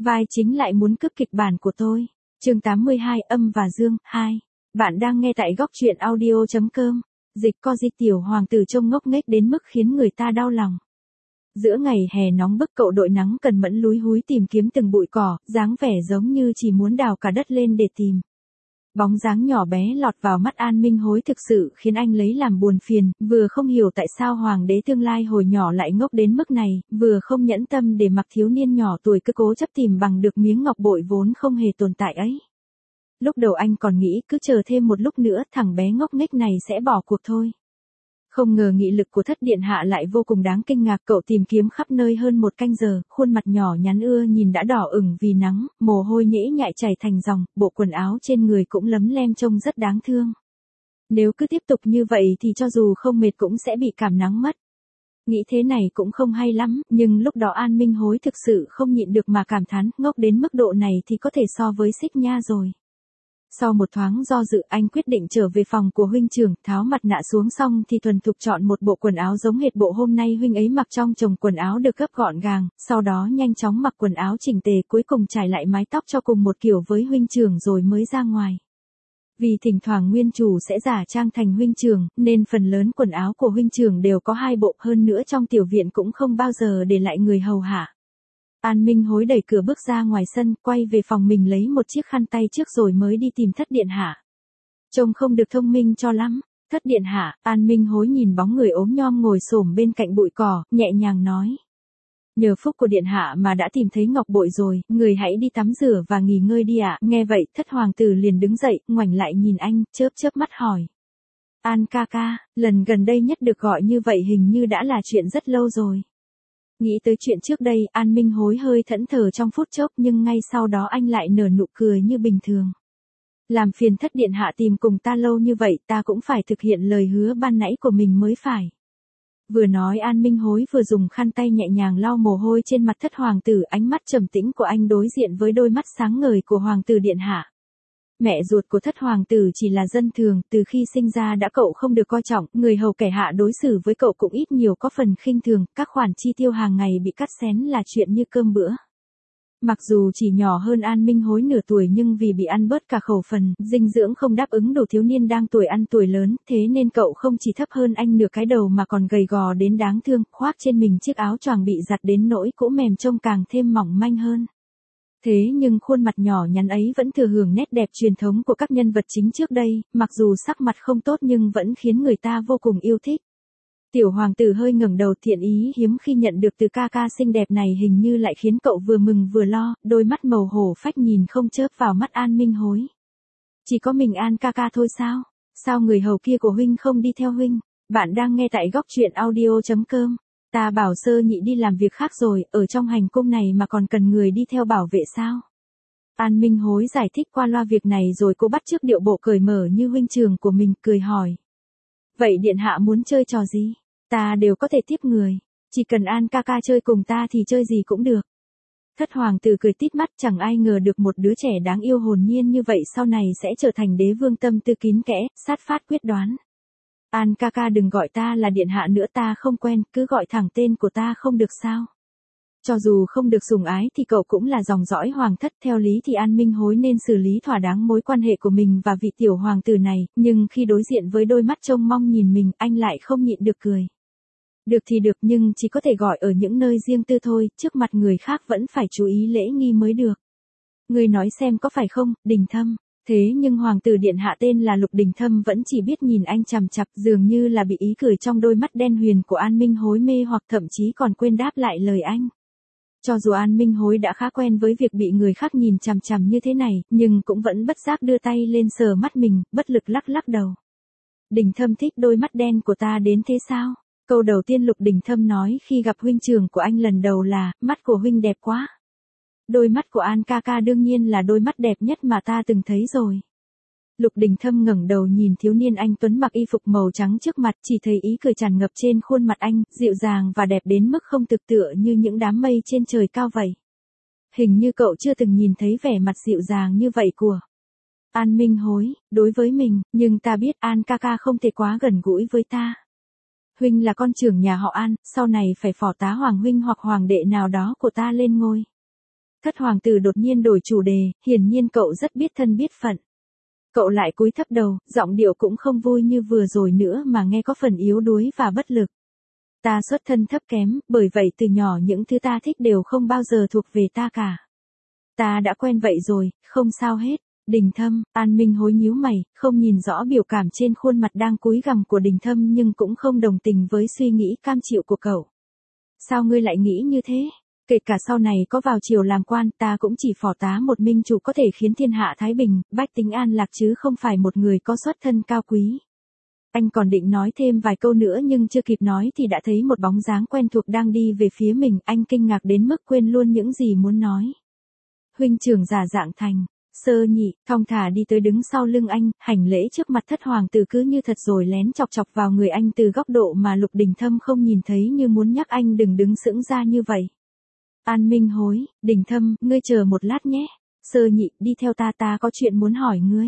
Vai chính lại muốn cướp kịch bản của tôi. Chương 82 Âm và Dương 2. Bạn đang nghe tại góc truyện audio.com. Dịch co di tiểu hoàng tử trông ngốc nghếch đến mức khiến người ta đau lòng. Giữa ngày hè nóng bức cậu đội nắng cần mẫn lúi húi tìm kiếm từng bụi cỏ, dáng vẻ giống như chỉ muốn đào cả đất lên để tìm. Bóng dáng nhỏ bé lọt vào mắt An Minh Hối thực sự khiến anh lấy làm buồn phiền, vừa không hiểu tại sao hoàng đế tương lai hồi nhỏ lại ngốc đến mức này, vừa không nhẫn tâm để mặc thiếu niên nhỏ tuổi cứ cố chấp tìm bằng được miếng ngọc bội vốn không hề tồn tại ấy. Lúc đầu anh còn nghĩ cứ chờ thêm một lúc nữa thằng bé ngốc nghếch này sẽ bỏ cuộc thôi. Không ngờ nghị lực của thất điện hạ lại vô cùng đáng kinh ngạc, cậu tìm kiếm khắp nơi hơn một canh giờ, khuôn mặt nhỏ nhắn ưa nhìn đã đỏ ửng vì nắng, mồ hôi nhễ nhại chảy thành dòng, bộ quần áo trên người cũng lấm lem trông rất đáng thương. Nếu cứ tiếp tục như vậy thì cho dù không mệt cũng sẽ bị cảm nắng mất. Nghĩ thế này cũng không hay lắm, nhưng lúc đó An Minh Hối thực sự không nhịn được mà cảm thán, ngốc đến mức độ này thì có thể so với Xích Nha rồi. Sau một thoáng do dự anh quyết định trở về phòng của huynh trưởng, tháo mặt nạ xuống xong thì thuần thục chọn một bộ quần áo giống hệt bộ hôm nay huynh ấy mặc trong chồng quần áo được gấp gọn gàng, sau đó nhanh chóng mặc quần áo chỉnh tề, cuối cùng trải lại mái tóc cho cùng một kiểu với huynh trưởng rồi mới ra ngoài. Vì thỉnh thoảng nguyên chủ sẽ giả trang thành huynh trưởng, nên phần lớn quần áo của huynh trưởng đều có hai bộ, hơn nữa trong tiểu viện cũng không bao giờ để lại người hầu hạ. An Minh Hối đẩy cửa bước ra ngoài sân, quay về phòng mình lấy một chiếc khăn tay trước rồi mới đi tìm thất điện hạ. Trông không được thông minh cho lắm. Thất điện hạ, An Minh Hối nhìn bóng người ốm nhom ngồi xổm bên cạnh bụi cỏ, nhẹ nhàng nói. Nhờ phúc của điện hạ mà đã tìm thấy ngọc bội rồi, người hãy đi tắm rửa và nghỉ ngơi đi ạ. Nghe vậy, thất hoàng tử liền đứng dậy, ngoảnh lại nhìn anh, chớp chớp mắt hỏi. An ca ca, lần gần đây nhất được gọi như vậy hình như đã là chuyện rất lâu rồi. Nghĩ tới chuyện trước đây, An Minh Hối hơi thẫn thờ trong phút chốc nhưng ngay sau đó anh lại nở nụ cười như bình thường. Làm phiền thất điện hạ tìm cùng ta lâu như vậy, ta cũng phải thực hiện lời hứa ban nãy của mình mới phải. Vừa nói An Minh Hối vừa dùng khăn tay nhẹ nhàng lau mồ hôi trên mặt thất hoàng tử, ánh mắt trầm tĩnh của anh đối diện với đôi mắt sáng ngời của hoàng tử điện hạ. Mẹ ruột của thất hoàng tử chỉ là dân thường, từ khi sinh ra đã cậu không được coi trọng, người hầu kẻ hạ đối xử với cậu cũng ít nhiều có phần khinh thường, các khoản chi tiêu hàng ngày bị cắt xén là chuyện như cơm bữa. Mặc dù chỉ nhỏ hơn An Minh Hối nửa tuổi nhưng vì bị ăn bớt cả khẩu phần, dinh dưỡng không đáp ứng đủ thiếu niên đang tuổi ăn tuổi lớn, thế nên cậu không chỉ thấp hơn anh nửa cái đầu mà còn gầy gò đến đáng thương, khoác trên mình chiếc áo choàng bị giặt đến nỗi cũ mềm trông càng thêm mỏng manh hơn. Thế nhưng khuôn mặt nhỏ nhắn ấy vẫn thừa hưởng nét đẹp truyền thống của các nhân vật chính trước đây, mặc dù sắc mặt không tốt nhưng vẫn khiến người ta vô cùng yêu thích. Tiểu hoàng tử hơi ngẩng đầu, thiện ý hiếm khi nhận được từ ca ca xinh đẹp này hình như lại khiến cậu vừa mừng vừa lo, đôi mắt màu hổ phách nhìn không chớp vào mắt An Minh Hối. Chỉ có mình An ca ca thôi sao? Sao người hầu kia của huynh không đi theo huynh? Bạn đang nghe tại góc truyện audio.com. Ta bảo Sơ Nhị đi làm việc khác rồi, ở trong hành cung này mà còn cần người đi theo bảo vệ sao? An Minh Hối giải thích qua loa việc này rồi cô bắt chước điệu bộ cởi mở như huynh trưởng của mình, cười hỏi. Vậy điện hạ muốn chơi trò gì? Ta đều có thể tiếp người. Chỉ cần An ca ca chơi cùng ta thì chơi gì cũng được. Thất hoàng tử cười tít mắt, chẳng ai ngờ được một đứa trẻ đáng yêu hồn nhiên như vậy sau này sẽ trở thành đế vương tâm tư kín kẽ, sát phát quyết đoán. An ca ca đừng gọi ta là điện hạ nữa, ta không quen, cứ gọi thẳng tên của ta không được sao? Cho dù không được sủng ái thì cậu cũng là dòng dõi hoàng thất, theo lý thì An Minh Hối nên xử lý thỏa đáng mối quan hệ của mình và vị tiểu hoàng tử này, nhưng khi đối diện với đôi mắt trông mong nhìn mình, anh lại không nhịn được cười. Được thì được nhưng chỉ có thể gọi ở những nơi riêng tư thôi, trước mặt người khác vẫn phải chú ý lễ nghi mới được. Người nói xem có phải không, Đình Thâm? Thế nhưng hoàng tử điện hạ tên là Lục Đình Thâm vẫn chỉ biết nhìn anh chằm chằm, dường như là bị ý cười trong đôi mắt đen huyền của An Minh Hối mê hoặc thậm chí còn quên đáp lại lời anh. Cho dù An Minh Hối đã khá quen với việc bị người khác nhìn chằm chằm như thế này, nhưng cũng vẫn bất giác đưa tay lên sờ mắt mình, bất lực lắc lắc đầu. Đình Thâm thích đôi mắt đen của ta đến thế sao? Câu đầu tiên Lục Đình Thâm nói khi gặp huynh trưởng của anh lần đầu là, mắt của huynh đẹp quá. Đôi mắt của An ca ca đương nhiên là đôi mắt đẹp nhất mà ta từng thấy rồi. Lục Đình Thâm ngẩng đầu nhìn thiếu niên anh tuấn mặc y phục màu trắng trước mặt, chỉ thấy ý cười tràn ngập trên khuôn mặt anh, dịu dàng và đẹp đến mức không thực tựa như những đám mây trên trời cao vậy. Hình như cậu chưa từng nhìn thấy vẻ mặt dịu dàng như vậy của An Minh Hối, đối với mình, nhưng ta biết An ca ca không thể quá gần gũi với ta. Huynh là con trưởng nhà họ An, sau này phải phò tá hoàng huynh hoặc hoàng đệ nào đó của ta lên ngôi. Thất hoàng tử đột nhiên đổi chủ đề, hiển nhiên cậu rất biết thân biết phận. Cậu lại cúi thấp đầu, giọng điệu cũng không vui như vừa rồi nữa mà nghe có phần yếu đuối và bất lực. Ta xuất thân thấp kém, bởi vậy từ nhỏ những thứ ta thích đều không bao giờ thuộc về ta cả. Ta đã quen vậy rồi, không sao hết. Đình Thâm, An Minh Hối nhíu mày, không nhìn rõ biểu cảm trên khuôn mặt đang cúi gằm của Đình Thâm nhưng cũng không đồng tình với suy nghĩ cam chịu của cậu. Sao ngươi lại nghĩ như thế? Kể cả sau này có vào triều làm quan, ta cũng chỉ phò tá một minh chủ có thể khiến thiên hạ thái bình, bách tính an lạc chứ không phải một người có xuất thân cao quý. Anh còn định nói thêm vài câu nữa nhưng chưa kịp nói thì đã thấy một bóng dáng quen thuộc đang đi về phía mình, anh kinh ngạc đến mức quên luôn những gì muốn nói. Huynh trưởng giả dạng thành, Sơ Nhị, thong thả đi tới đứng sau lưng anh, hành lễ trước mặt thất hoàng tử cứ như thật rồi lén chọc chọc vào người anh từ góc độ mà Lục Đình Thâm không nhìn thấy như muốn nhắc anh đừng đứng sững ra như vậy. An Minh Hối, Đình Thâm, ngươi chờ một lát nhé. Sơ Nhị, đi theo ta có chuyện muốn hỏi ngươi.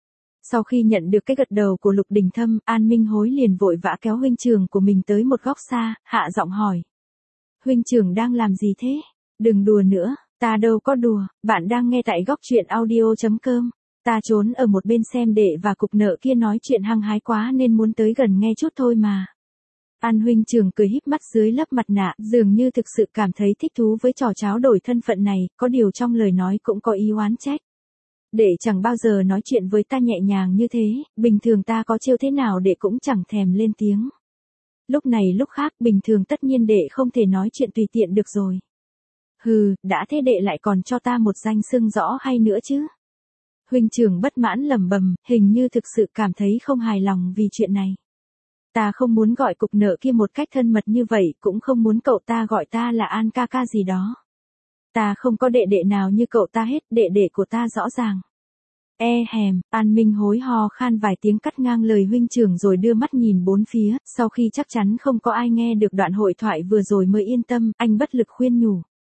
Sau khi nhận được cái gật đầu của Lục Đình Thâm, An Minh Hối liền vội vã kéo huynh trưởng của mình tới một góc xa, hạ giọng hỏi. Huynh trưởng đang làm gì thế? Đừng đùa nữa, ta đâu có đùa, bạn đang nghe tại góc truyện audio.com. Ta trốn ở một bên xem đệ và cục nợ kia nói chuyện hăng hái quá nên muốn tới gần nghe chút thôi mà. An huynh trưởng cười híp mắt dưới lớp mặt nạ, dường như thực sự cảm thấy thích thú với trò tráo đổi thân phận này, có điều trong lời nói cũng có ý oán trách. Đệ chẳng bao giờ nói chuyện với ta nhẹ nhàng như thế, bình thường ta có trêu thế nào đệ cũng chẳng thèm lên tiếng. Lúc này lúc khác bình thường tất nhiên đệ không thể nói chuyện tùy tiện được rồi. Hừ, đã thế đệ lại còn cho ta một danh xưng rõ hay nữa chứ. Huynh trưởng bất mãn lẩm bẩm, hình như thực sự cảm thấy không hài lòng vì chuyện này. Ta không muốn gọi cục nợ kia một cách thân mật như vậy, cũng không muốn cậu ta gọi ta là An ca ca gì đó. Ta không có đệ đệ nào như cậu ta hết, đệ đệ của ta rõ ràng. An Minh Hối ho khan vài tiếng cắt ngang lời huynh trưởng rồi đưa mắt nhìn bốn phía, sau khi chắc chắn không có ai nghe được đoạn hội thoại vừa rồi mới yên tâm, anh bất lực khuyên nhủ.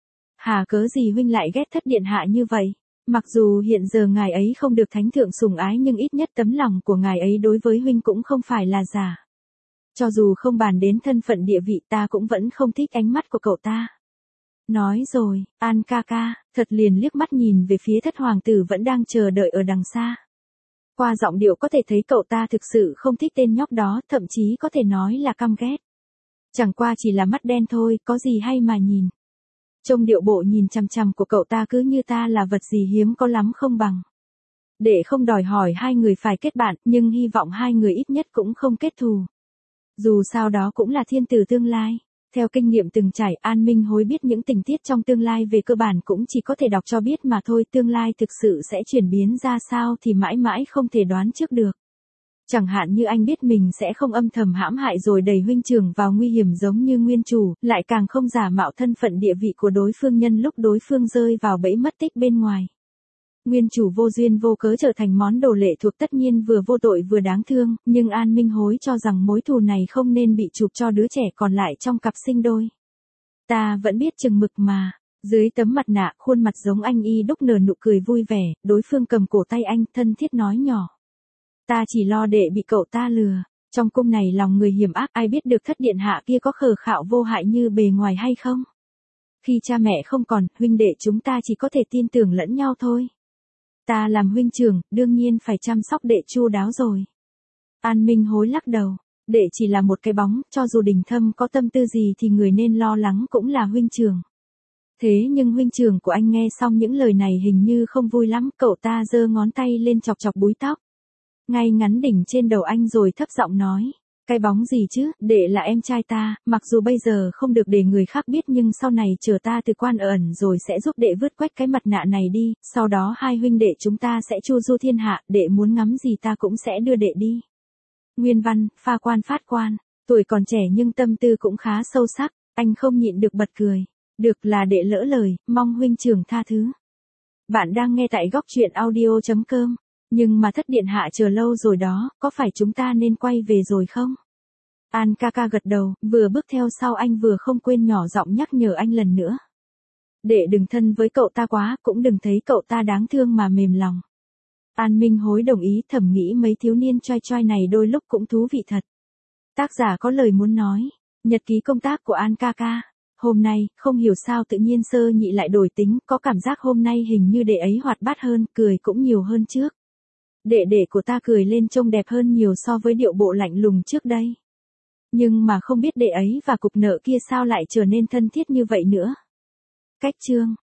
Hà cớ gì huynh lại ghét thất điện hạ như vậy? Mặc dù hiện giờ ngài ấy không được thánh thượng sủng ái nhưng ít nhất tấm lòng của ngài ấy đối với huynh cũng không phải là giả. Cho dù không bàn đến thân phận địa vị ta cũng vẫn không thích ánh mắt của cậu ta. Nói rồi, An ca ca, thật liền liếc mắt nhìn về phía thất hoàng tử vẫn đang chờ đợi ở đằng xa. Qua giọng điệu có thể thấy cậu ta thực sự không thích tên nhóc đó, thậm chí có thể nói là căm ghét. Chẳng qua chỉ là mắt đen thôi, có gì hay mà nhìn. Trông điệu bộ nhìn chằm chằm của cậu ta cứ như ta là vật gì hiếm có lắm không bằng. Để không đòi hỏi hai người phải kết bạn, nhưng hy vọng hai người ít nhất cũng không kết thù. Dù sao đó cũng là thiên tử tương lai. Theo kinh nghiệm từng trải, An Minh Hối biết những tình tiết trong tương lai về cơ bản cũng chỉ có thể đọc cho biết mà thôi, tương lai thực sự sẽ chuyển biến ra sao thì mãi mãi không thể đoán trước được. Chẳng hạn như anh biết mình sẽ không âm thầm hãm hại rồi đẩy huynh trưởng vào nguy hiểm giống như nguyên chủ, lại càng không giả mạo thân phận địa vị của đối phương nhân lúc đối phương rơi vào bẫy mất tích bên ngoài. Nguyên chủ vô duyên vô cớ trở thành món đồ lệ thuộc tất nhiên vừa vô tội vừa đáng thương, nhưng An Minh Hối cho rằng mối thù này không nên bị chụp cho đứa trẻ còn lại trong cặp sinh đôi. Ta vẫn biết chừng mực mà. Dưới tấm mặt nạ, khuôn mặt giống anh y đúc nở nụ cười vui vẻ, đối phương cầm cổ tay anh thân thiết nói nhỏ. Ta chỉ lo để bị cậu ta lừa. Trong cung này lòng người hiểm ác, ai biết được thất điện hạ kia có khờ khạo vô hại như bề ngoài hay không? Khi cha mẹ không còn, huynh đệ chúng ta chỉ có thể tin tưởng lẫn nhau thôi. Ta làm huynh trưởng, đương nhiên phải chăm sóc đệ chu đáo rồi. An Minh Hối lắc đầu, đệ chỉ là một cái bóng, cho dù Đình Thâm có tâm tư gì thì người nên lo lắng cũng là huynh trưởng. Thế nhưng huynh trưởng của anh nghe xong những lời này hình như không vui lắm, cậu ta giơ ngón tay lên chọc chọc búi tóc. Ngay ngắn đỉnh trên đầu anh rồi thấp giọng nói. Cái bóng gì chứ, đệ là em trai ta, mặc dù bây giờ không được để người khác biết nhưng sau này chờ ta từ quan ở ẩn rồi sẽ giúp đệ vứt quách cái mặt nạ này đi, sau đó hai huynh đệ chúng ta sẽ chu du thiên hạ, đệ muốn ngắm gì ta cũng sẽ đưa đệ đi. Nguyên văn, pha quan phát quan, tuổi còn trẻ nhưng tâm tư cũng khá sâu sắc, anh không nhịn được bật cười. Được là đệ lỡ lời, mong huynh trưởng tha thứ. Bạn đang nghe tại góc truyện audio.com. Nhưng mà thất điện hạ chờ lâu rồi đó, có phải chúng ta nên quay về rồi không? An ca ca gật đầu, vừa bước theo sau anh vừa không quên nhỏ giọng nhắc nhở anh lần nữa. Đệ đừng thân với cậu ta quá, cũng đừng thấy cậu ta đáng thương mà mềm lòng. An Minh Hối đồng ý, thầm nghĩ mấy thiếu niên choi choi này đôi lúc cũng thú vị thật. Tác giả có lời muốn nói. Nhật ký công tác của An ca ca. Hôm nay, không hiểu sao tự nhiên Sơ Nhị lại đổi tính, có cảm giác hôm nay hình như đệ ấy hoạt bát hơn, cười cũng nhiều hơn trước. Đệ của ta cười lên trông đẹp hơn nhiều so với điệu bộ lạnh lùng trước đây. Nhưng mà không biết đệ ấy và cục nợ kia sao lại trở nên thân thiết như vậy nữa. Cách chương